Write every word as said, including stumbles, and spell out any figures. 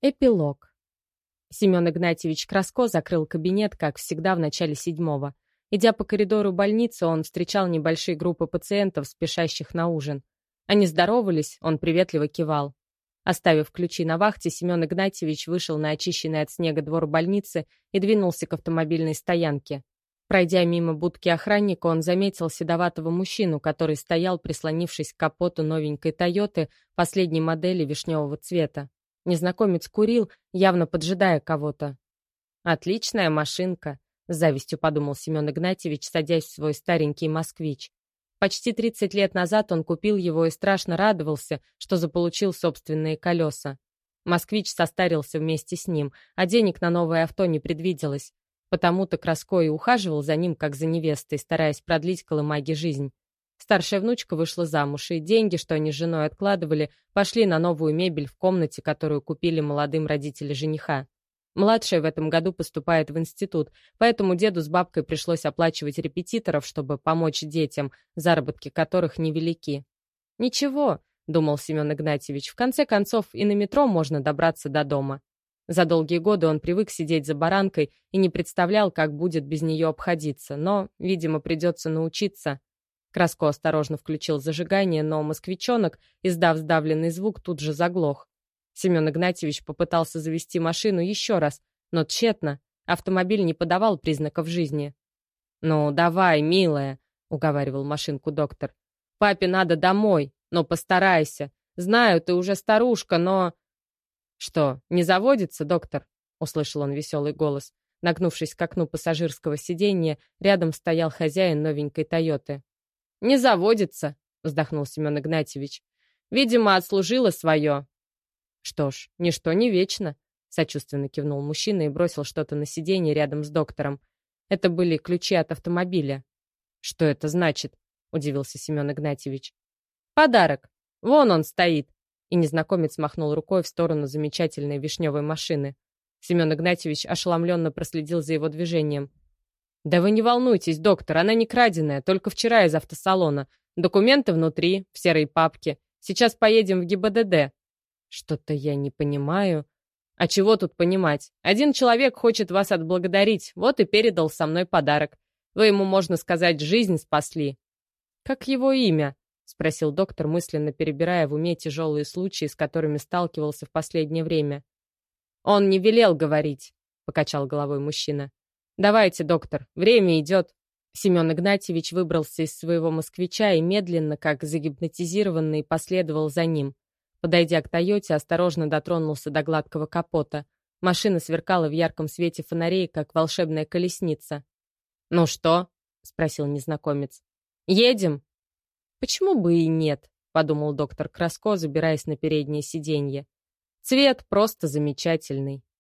Эпилог. Семен Игнатьевич Краско закрыл кабинет, как всегда, в начале седьмого. Идя по коридору больницы, он встречал небольшие группы пациентов, спешащих на ужин. Они здоровались, он приветливо кивал. Оставив ключи на вахте, Семен Игнатьевич вышел на очищенный от снега двор больницы и двинулся к автомобильной стоянке. Пройдя мимо будки охранника, он заметил седоватого мужчину, который стоял, прислонившись к капоту новенькой «Тойоты» последней модели вишневого цвета. Незнакомец курил, явно поджидая кого-то. «Отличная машинка», — с завистью подумал Семен Игнатьевич, садясь в свой старенький «Москвич». Почти тридцать лет назад он купил его и страшно радовался, что заполучил собственные колеса. «Москвич» состарился вместе с ним, а денег на новое авто не предвиделось. Потому-то Краско и ухаживал за ним, как за невестой, стараясь продлить Колымаге жизнь. Старшая внучка вышла замуж, и деньги, что они с женой откладывали, пошли на новую мебель в комнате, которую купили молодым родители жениха. Младшая в этом году поступает в институт, поэтому деду с бабкой пришлось оплачивать репетиторов, чтобы помочь детям, заработки которых невелики. «Ничего», — думал Семен Игнатьевич, — «в конце концов и на метро можно добраться до дома». За долгие годы он привык сидеть за баранкой и не представлял, как будет без нее обходиться, но, видимо, придется научиться. Краско осторожно включил зажигание, но москвичонок, издав сдавленный звук, тут же заглох. Семен Игнатьевич попытался завести машину еще раз, но тщетно. Автомобиль не подавал признаков жизни. «Ну, давай, милая», — уговаривал машинку доктор. «Папе надо домой, но постарайся. Знаю, ты уже старушка, но...» «Что, не заводится, доктор?» — услышал он веселый голос. Нагнувшись к окну пассажирского сиденья, рядом стоял хозяин новенькой «Тойоты». «Не заводится», — вздохнул Семен Игнатьевич. «Видимо, отслужила свое». «Что ж, ничто не вечно», — сочувственно кивнул мужчина и бросил что-то на сиденье рядом с доктором. Это были ключи от автомобиля. «Что это значит?» — удивился Семен Игнатьевич. «Подарок. Вон он стоит». И незнакомец махнул рукой в сторону замечательной вишневой машины. Семен Игнатьевич ошеломленно проследил за его движением. «Да вы не волнуйтесь, доктор, она не краденая, только вчера из автосалона. Документы внутри, в серой папке. Сейчас поедем в ГИБДД». «Что-то я не понимаю». «А чего тут понимать? Один человек хочет вас отблагодарить, вот и передал со мной подарок. Вы ему, можно сказать, жизнь спасли». «Как его имя?» — спросил доктор, мысленно перебирая в уме тяжелые случаи, с которыми сталкивался в последнее время. «Он не велел говорить», — покачал головой мужчина. «Давайте, доктор, время идет». Семен Игнатьевич выбрался из своего москвича и медленно, как загипнотизированный, последовал за ним. Подойдя к «Тойоте», осторожно дотронулся до гладкого капота. Машина сверкала в ярком свете фонарей, как волшебная колесница. «Ну что?» — спросил незнакомец. «Едем?» «Почему бы и нет?» — подумал доктор Краско, забираясь на переднее сиденье. «Цвет просто замечательный».